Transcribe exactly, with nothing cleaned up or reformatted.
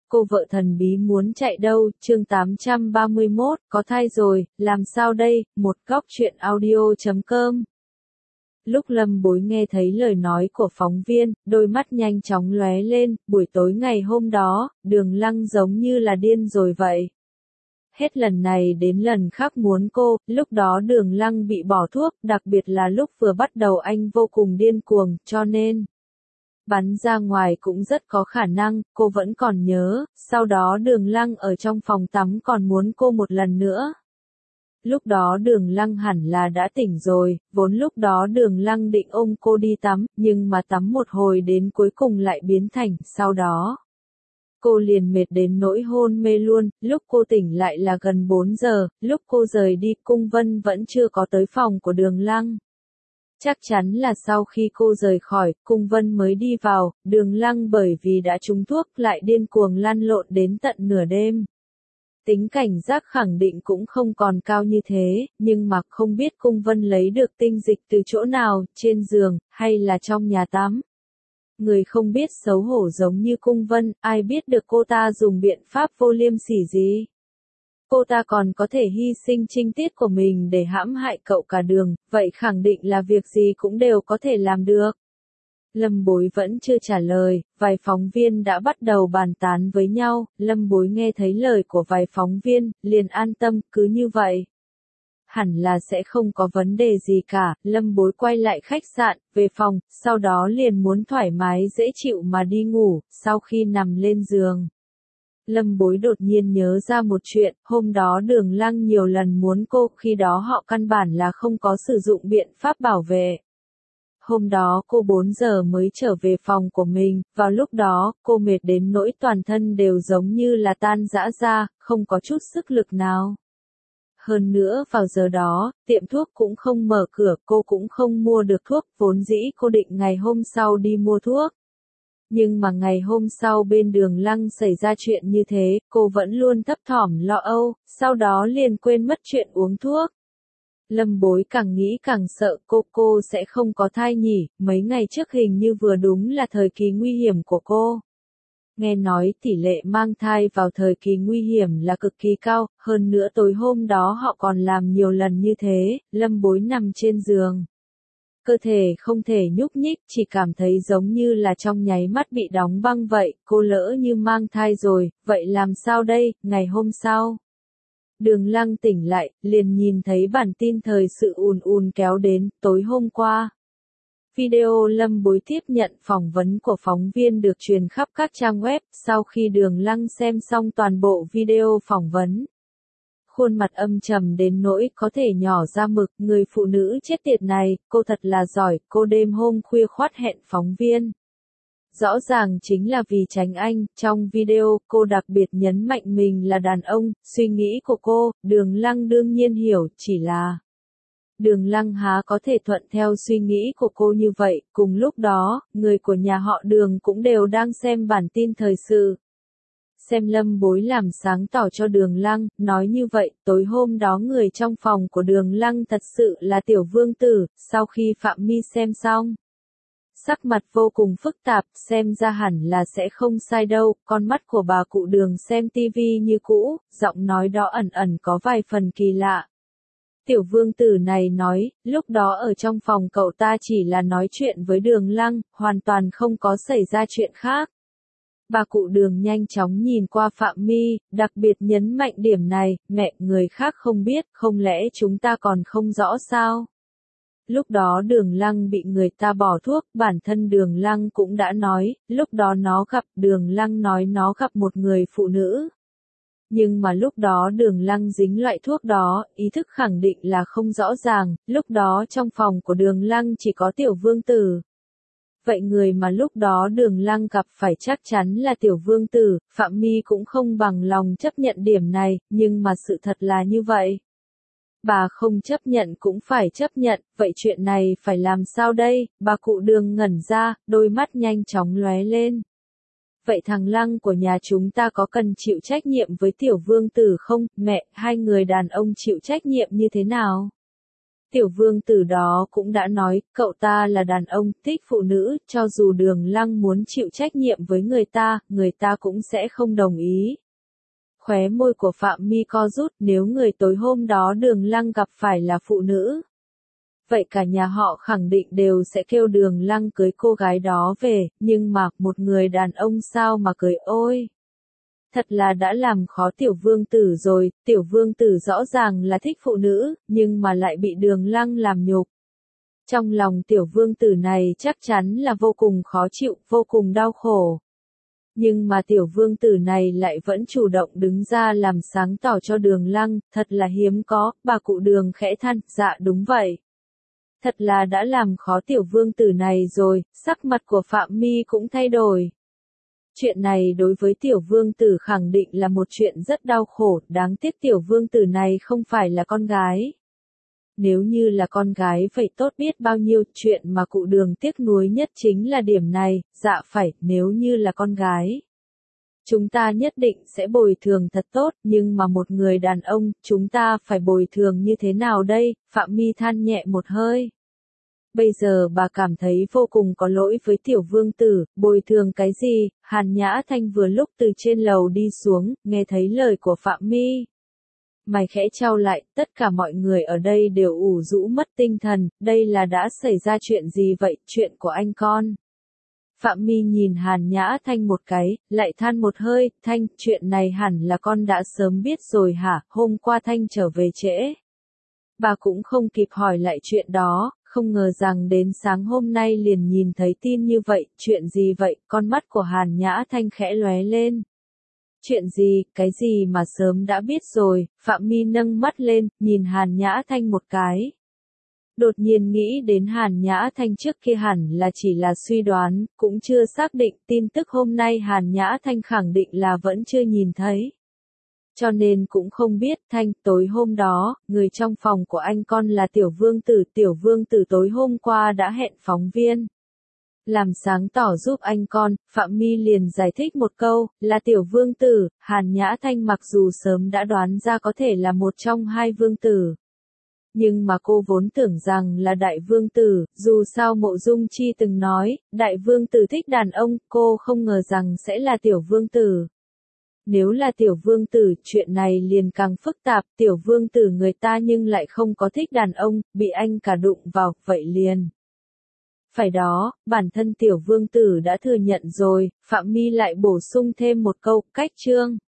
cô vợ thần bí muốn chạy đâu, chương tám trăm ba mươi mốt, có thai rồi, làm sao đây, một góc truyện audio chấm com. Lúc Lâm Bối nghe thấy lời nói của phóng viên, đôi mắt nhanh chóng lóe lên, buổi tối ngày hôm đó, Đường Lăng giống như là điên rồi vậy. Hết lần này đến lần khác muốn cô, lúc đó Đường Lăng bị bỏ thuốc, đặc biệt là lúc vừa bắt đầu anh vô cùng điên cuồng, cho nên bắn ra ngoài cũng rất có khả năng, cô vẫn còn nhớ, sau đó Đường Lăng ở trong phòng tắm còn muốn cô một lần nữa. Lúc đó Đường Lăng hẳn là đã tỉnh rồi, vốn lúc đó Đường Lăng định ôm cô đi tắm, nhưng mà tắm một hồi đến cuối cùng lại biến thành, sau đó cô liền mệt đến nỗi hôn mê luôn, lúc cô tỉnh lại là gần bốn giờ, lúc cô rời đi Cung Vân vẫn chưa có tới phòng của Đường Lăng. Chắc chắn là sau khi cô rời khỏi, Cung Vân mới đi vào, Đường Lăng bởi vì đã trúng thuốc lại điên cuồng lăn lộn đến tận nửa đêm. Tính cảnh giác khẳng định cũng không còn cao như thế, nhưng mà không biết Cung Vân lấy được tinh dịch từ chỗ nào, trên giường, hay là trong nhà tắm. Người không biết xấu hổ giống như Cung Vân, ai biết được cô ta dùng biện pháp vô liêm sỉ gì. Cô ta còn có thể hy sinh trinh tiết của mình để hãm hại cậu cả Đường, vậy khẳng định là việc gì cũng đều có thể làm được. Lâm Bối vẫn chưa trả lời, vài phóng viên đã bắt đầu bàn tán với nhau, Lâm Bối nghe thấy lời của vài phóng viên, liền an tâm, cứ như vậy. Hẳn là sẽ không có vấn đề gì cả, Lâm Bối quay lại khách sạn, về phòng, sau đó liền muốn thoải mái dễ chịu mà đi ngủ, sau khi nằm lên giường. Lâm Bối đột nhiên nhớ ra một chuyện, hôm đó Đường Lăng nhiều lần muốn cô, khi đó họ căn bản là không có sử dụng biện pháp bảo vệ. Hôm đó cô bốn giờ mới trở về phòng của mình, vào lúc đó, cô mệt đến nỗi toàn thân đều giống như là tan rã ra, không có chút sức lực nào. Hơn nữa vào giờ đó, tiệm thuốc cũng không mở cửa, cô cũng không mua được thuốc, vốn dĩ cô định ngày hôm sau đi mua thuốc. Nhưng mà ngày hôm sau bên Đường Lăng xảy ra chuyện như thế, cô vẫn luôn thấp thỏm lo âu, sau đó liền quên mất chuyện uống thuốc. Lâm Bối càng nghĩ càng sợ cô cô sẽ không có thai nhỉ, mấy ngày trước hình như vừa đúng là thời kỳ nguy hiểm của cô. Nghe nói tỷ lệ mang thai vào thời kỳ nguy hiểm là cực kỳ cao, hơn nữa tối hôm đó họ còn làm nhiều lần như thế, Lâm Bối nằm trên giường. Cơ thể không thể nhúc nhích, chỉ cảm thấy giống như là trong nháy mắt bị đóng băng vậy, cô lỡ như mang thai rồi, vậy làm sao đây, ngày hôm sau. Đường Lăng tỉnh lại, liền nhìn thấy bản tin thời sự ùn ùn kéo đến, tối hôm qua. Video Lâm Bối tiếp nhận phỏng vấn của phóng viên được truyền khắp các trang web, sau khi Đường Lăng xem xong toàn bộ video phỏng vấn. Khuôn mặt âm trầm đến nỗi có thể nhỏ ra mực, người phụ nữ chết tiệt này, cô thật là giỏi, cô đêm hôm khuya khoắt hẹn phóng viên. Rõ ràng chính là vì tránh anh, trong video, cô đặc biệt nhấn mạnh mình là đàn ông, suy nghĩ của cô, Đường Lăng đương nhiên hiểu, chỉ là Đường Lăng há có thể thuận theo suy nghĩ của cô như vậy, cùng lúc đó, người của nhà họ Đường cũng đều đang xem bản tin thời sự. Xem Lâm Bối làm sáng tỏ cho Đường Lăng, nói như vậy, tối hôm đó người trong phòng của Đường Lăng thật sự là Tiểu Vương Tử, sau khi Phạm My xem xong. Sắc mặt vô cùng phức tạp, xem ra hẳn là sẽ không sai đâu, con mắt của bà cụ Đường xem tivi như cũ, giọng nói đó ẩn ẩn có vài phần kỳ lạ. Tiểu Vương Tử này nói, lúc đó ở trong phòng cậu ta chỉ là nói chuyện với Đường Lăng, hoàn toàn không có xảy ra chuyện khác. Bà cụ Đường nhanh chóng nhìn qua Phạm My, đặc biệt nhấn mạnh điểm này, mẹ, người khác không biết, không lẽ chúng ta còn không rõ sao? Lúc đó Đường Lăng bị người ta bỏ thuốc, bản thân Đường Lăng cũng đã nói, lúc đó nó gặp, Đường Lăng nói nó gặp một người phụ nữ. Nhưng mà lúc đó Đường Lăng dính loại thuốc đó, ý thức khẳng định là không rõ ràng, lúc đó trong phòng của Đường Lăng chỉ có Tiểu Vương Tử. Vậy người mà lúc đó Đường Lăng gặp phải chắc chắn là Tiểu Vương Tử, Phạm My cũng không bằng lòng chấp nhận điểm này, nhưng mà sự thật là như vậy. Bà không chấp nhận cũng phải chấp nhận, vậy chuyện này phải làm sao đây, bà cụ Đường ngẩn ra, đôi mắt nhanh chóng lóe lên. Vậy thằng Lăng của nhà chúng ta có cần chịu trách nhiệm với Tiểu Vương Tử không, mẹ, hai người đàn ông chịu trách nhiệm như thế nào? Tiểu vương tử đó cũng đã nói, cậu ta là đàn ông, thích phụ nữ, cho dù Đường Lăng muốn chịu trách nhiệm với người ta, người ta cũng sẽ không đồng ý. Khóe môi của Phạm Mi co rút, nếu người tối hôm đó Đường Lăng gặp phải là phụ nữ. Vậy cả nhà họ khẳng định đều sẽ kêu Đường Lăng cưới cô gái đó về, nhưng mà, một người đàn ông sao mà cưới ôi. Thật là đã làm khó tiểu vương tử rồi, tiểu vương tử rõ ràng là thích phụ nữ, nhưng mà lại bị Đường Lăng làm nhục. Trong lòng tiểu vương tử này chắc chắn là vô cùng khó chịu, vô cùng đau khổ. Nhưng mà tiểu vương tử này lại vẫn chủ động đứng ra làm sáng tỏ cho Đường Lăng, thật là hiếm có, bà cụ Đường khẽ than, dạ đúng vậy. Thật là đã làm khó tiểu vương tử này rồi, sắc mặt của Phạm Mi cũng thay đổi. Chuyện này đối với tiểu vương tử khẳng định là một chuyện rất đau khổ, đáng tiếc tiểu vương tử này không phải là con gái. Nếu như là con gái vậy tốt biết bao nhiêu, chuyện mà cụ Đường tiếc nuối nhất chính là điểm này, dạ phải, nếu như là con gái. Chúng ta nhất định sẽ bồi thường thật tốt, nhưng mà một người đàn ông, chúng ta phải bồi thường như thế nào đây, Phạm Mi than nhẹ một hơi. Bây giờ bà cảm thấy vô cùng có lỗi với tiểu vương tử, bồi thường cái gì, Hàn Nhã Thanh vừa lúc từ trên lầu đi xuống, nghe thấy lời của Phạm Mi. Mày khẽ trao lại, tất cả mọi người ở đây đều ủ rũ mất tinh thần, đây là đã xảy ra chuyện gì vậy, chuyện của anh con. Phạm Mi nhìn Hàn Nhã Thanh một cái, lại than một hơi, Thanh, chuyện này hẳn là con đã sớm biết rồi hả, hôm qua Thanh trở về trễ. Bà cũng không kịp hỏi lại chuyện đó, không ngờ rằng đến sáng hôm nay liền nhìn thấy tin như vậy, chuyện gì vậy, con mắt của Hàn Nhã Thanh khẽ lóe lên. Chuyện gì, cái gì mà sớm đã biết rồi, Phạm Mi nâng mắt lên, nhìn Hàn Nhã Thanh một cái. Đột nhiên nghĩ đến Hàn Nhã Thanh trước kia hẳn là chỉ là suy đoán, cũng chưa xác định, tin tức hôm nay Hàn Nhã Thanh khẳng định là vẫn chưa nhìn thấy. Cho nên cũng không biết, Thanh, tối hôm đó, người trong phòng của anh con là tiểu vương tử, tiểu vương tử tối hôm qua đã hẹn phóng viên. Làm sáng tỏ giúp anh con, Phạm Mi liền giải thích một câu, là tiểu vương tử, Hàn Nhã Thanh mặc dù sớm đã đoán ra có thể là một trong hai vương tử. Nhưng mà cô vốn tưởng rằng là đại vương tử, dù sao Mộ Dung Chi từng nói, đại vương tử thích đàn ông, cô không ngờ rằng sẽ là tiểu vương tử. Nếu là tiểu vương tử, chuyện này liền càng phức tạp, tiểu vương tử người ta nhưng lại không có thích đàn ông, bị anh cả đụng vào, vậy liền. Phải đó, bản thân tiểu vương tử đã thừa nhận rồi, Phạm Mi lại bổ sung thêm một câu, cách chương.